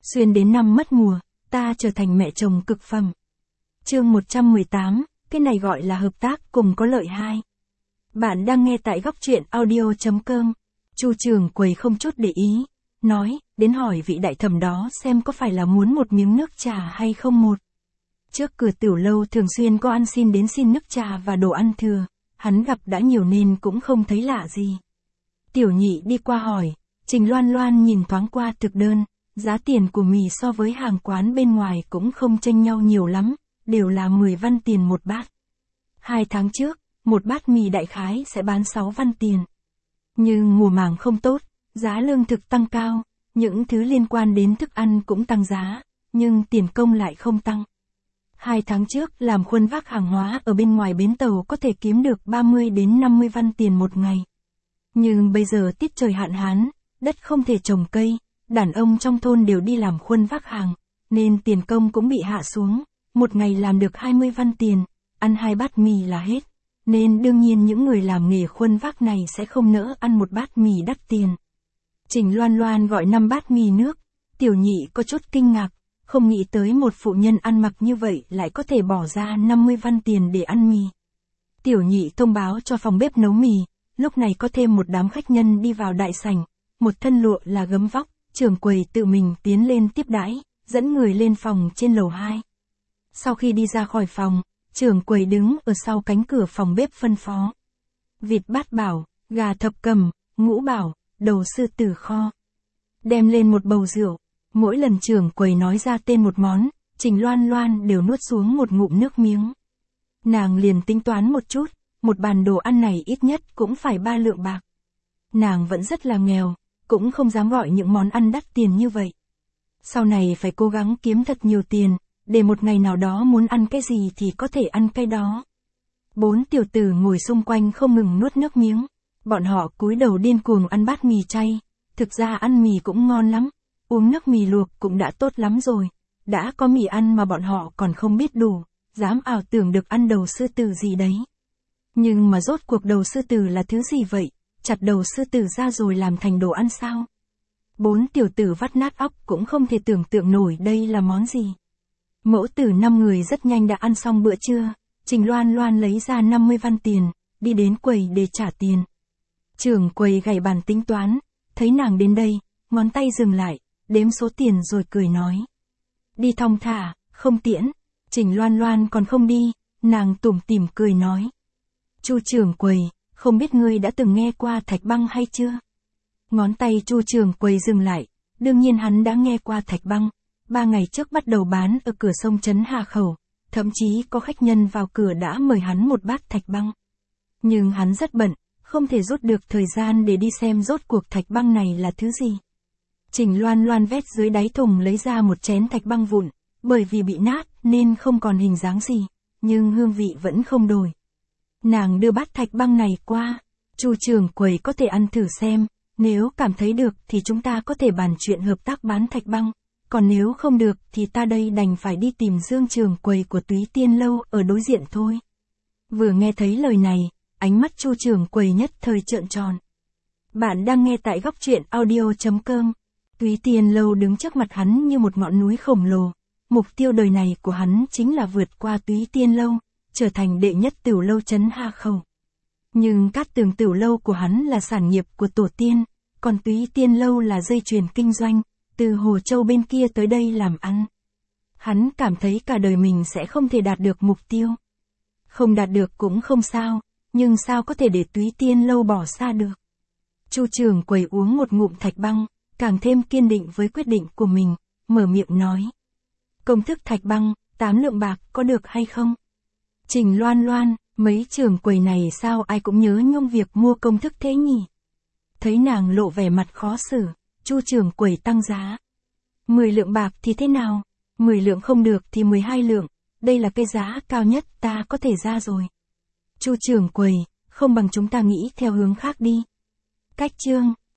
Xuyên đến năm mất mùa, ta trở thành mẹ chồng cực phẩm. Chương 118, cái này gọi là hợp tác cùng có lợi hai. Bạn đang nghe tại góc truyện audio.com. Chu trưởng quầy không chút để ý, nói, đến hỏi vị đại thẩm đó xem có phải là muốn một miếng nước trà hay không một. Trước cửa tiểu lâu thường xuyên có ăn xin đến xin nước trà và đồ ăn thừa, hắn gặp đã nhiều nên cũng không thấy lạ gì. Tiểu nhị đi qua hỏi, Trình Loan Loan nhìn thoáng qua thực đơn, giá tiền của mì so với hàng quán bên ngoài cũng không chênh nhau nhiều lắm, đều là 10 văn tiền một bát. 2 tháng trước, một bát mì đại khái sẽ bán 6 văn tiền. Nhưng mùa màng không tốt, giá lương thực tăng cao, những thứ liên quan đến thức ăn cũng tăng giá, nhưng tiền công lại không tăng. 2 tháng trước làm khuân vác hàng hóa ở bên ngoài bến tàu có thể kiếm được 30 đến 50 văn tiền một ngày. Nhưng bây giờ tiết trời hạn hán, đất không thể trồng cây, đàn ông trong thôn đều đi làm khuân vác hàng, nên tiền công cũng bị hạ xuống, một ngày làm được 20 văn tiền, ăn 2 bát mì là hết. Nên đương nhiên những người làm nghề khuân vác này sẽ không nỡ ăn một bát mì đắt tiền. Trình Loan Loan gọi 5 bát mì nước, tiểu nhị có chút kinh ngạc, không nghĩ tới một phụ nhân ăn mặc như vậy lại có thể bỏ ra 50 văn tiền để ăn mì. Tiểu nhị thông báo cho phòng bếp nấu mì, lúc này có thêm một đám khách nhân đi vào đại sảnh, một thân lụa là gấm vóc, trưởng quầy tự mình tiến lên tiếp đãi, dẫn người lên phòng trên lầu 2. Sau khi đi ra khỏi phòng, trưởng quầy đứng ở sau cánh cửa phòng bếp phân phó. Vịt bát bảo, gà thập cẩm, ngũ bảo, đầu sư tử kho. Đem lên một bầu rượu, mỗi lần trưởng quầy nói ra tên một món, Trình Loan Loan đều nuốt xuống một ngụm nước miếng. Nàng liền tính toán một chút, một bàn đồ ăn này ít nhất cũng phải 3 lượng bạc. Nàng vẫn rất là nghèo, cũng không dám gọi những món ăn đắt tiền như vậy. Sau này phải cố gắng kiếm thật nhiều tiền, để một ngày nào đó muốn ăn cái gì thì có thể ăn cái đó. 4 tiểu tử ngồi xung quanh không ngừng nuốt nước miếng. Bọn họ cúi đầu điên cuồng ăn bát mì chay. Thực ra ăn mì cũng ngon lắm, uống nước mì luộc cũng đã tốt lắm rồi. Đã có mì ăn mà bọn họ còn không biết đủ, dám ảo tưởng được ăn đầu sư tử gì đấy. Nhưng mà rốt cuộc đầu sư tử là thứ gì vậy? Chặt đầu sư tử ra rồi làm thành đồ ăn sao? 4 tiểu tử vắt nát óc cũng không thể tưởng tượng nổi đây là món gì. Mẫu tử 5 người rất nhanh đã ăn xong bữa trưa, Trình Loan Loan lấy ra 50 văn tiền, đi đến quầy để trả tiền. Trưởng quầy gảy bàn tính toán, thấy nàng đến đây, ngón tay dừng lại, đếm số tiền rồi cười nói. Đi thong thả, không tiễn. Trình Loan Loan còn không đi, nàng tủm tỉm cười nói. Chu trưởng quầy, không biết ngươi đã từng nghe qua thạch băng hay chưa? Ngón tay Chu trưởng quầy dừng lại, đương nhiên hắn đã nghe qua thạch băng. 3 ngày trước bắt đầu bán ở cửa sông Trấn Hà Khẩu, thậm chí có khách nhân vào cửa đã mời hắn một bát thạch băng. Nhưng hắn rất bận, không thể rút được thời gian để đi xem rốt cuộc thạch băng này là thứ gì. Trình Loan Loan vét dưới đáy thùng lấy ra một chén thạch băng vụn, bởi vì bị nát nên không còn hình dáng gì, nhưng hương vị vẫn không đổi. Nàng đưa bát thạch băng này qua, Chu trưởng quầy có thể ăn thử xem, nếu cảm thấy được thì chúng ta có thể bàn chuyện hợp tác bán thạch băng. Còn nếu không được thì ta đây đành phải đi tìm Dương trưởng quầy của Túy Tiên Lâu ở đối diện thôi. Vừa nghe thấy lời này, ánh mắt Chu trưởng quầy nhất thời trợn tròn. Bạn đang nghe tại góc truyện audio.com. Túy Tiên Lâu đứng trước mặt hắn như một ngọn núi khổng lồ. Mục tiêu đời này của hắn chính là vượt qua Túy Tiên Lâu, trở thành đệ nhất tiểu lâu Trấn Hà Khẩu. Nhưng Cát Tường tiểu lâu của hắn là sản nghiệp của tổ tiên, còn Túy Tiên Lâu là dây chuyền kinh doanh. Từ Hồ Châu bên kia tới đây làm ăn. Hắn cảm thấy cả đời mình sẽ không thể đạt được mục tiêu. Không đạt được cũng không sao, nhưng sao có thể để Túy Tiên Lâu bỏ xa được. Chu trưởng quầy uống một ngụm thạch băng, càng thêm kiên định với quyết định của mình, mở miệng nói. Công thức thạch băng, 8 lượng bạc có được hay không? Trình Loan Loan, mấy trưởng quầy này sao ai cũng nhớ nhung việc mua công thức thế nhỉ? Thấy nàng lộ vẻ mặt khó xử. Chu trưởng quầy tăng giá. 10 lượng bạc thì thế nào? 10 lượng không được thì 12 lượng, đây là cái giá cao nhất ta có thể ra rồi. Chu trưởng quầy, không bằng chúng ta nghĩ theo hướng khác đi. Cách chương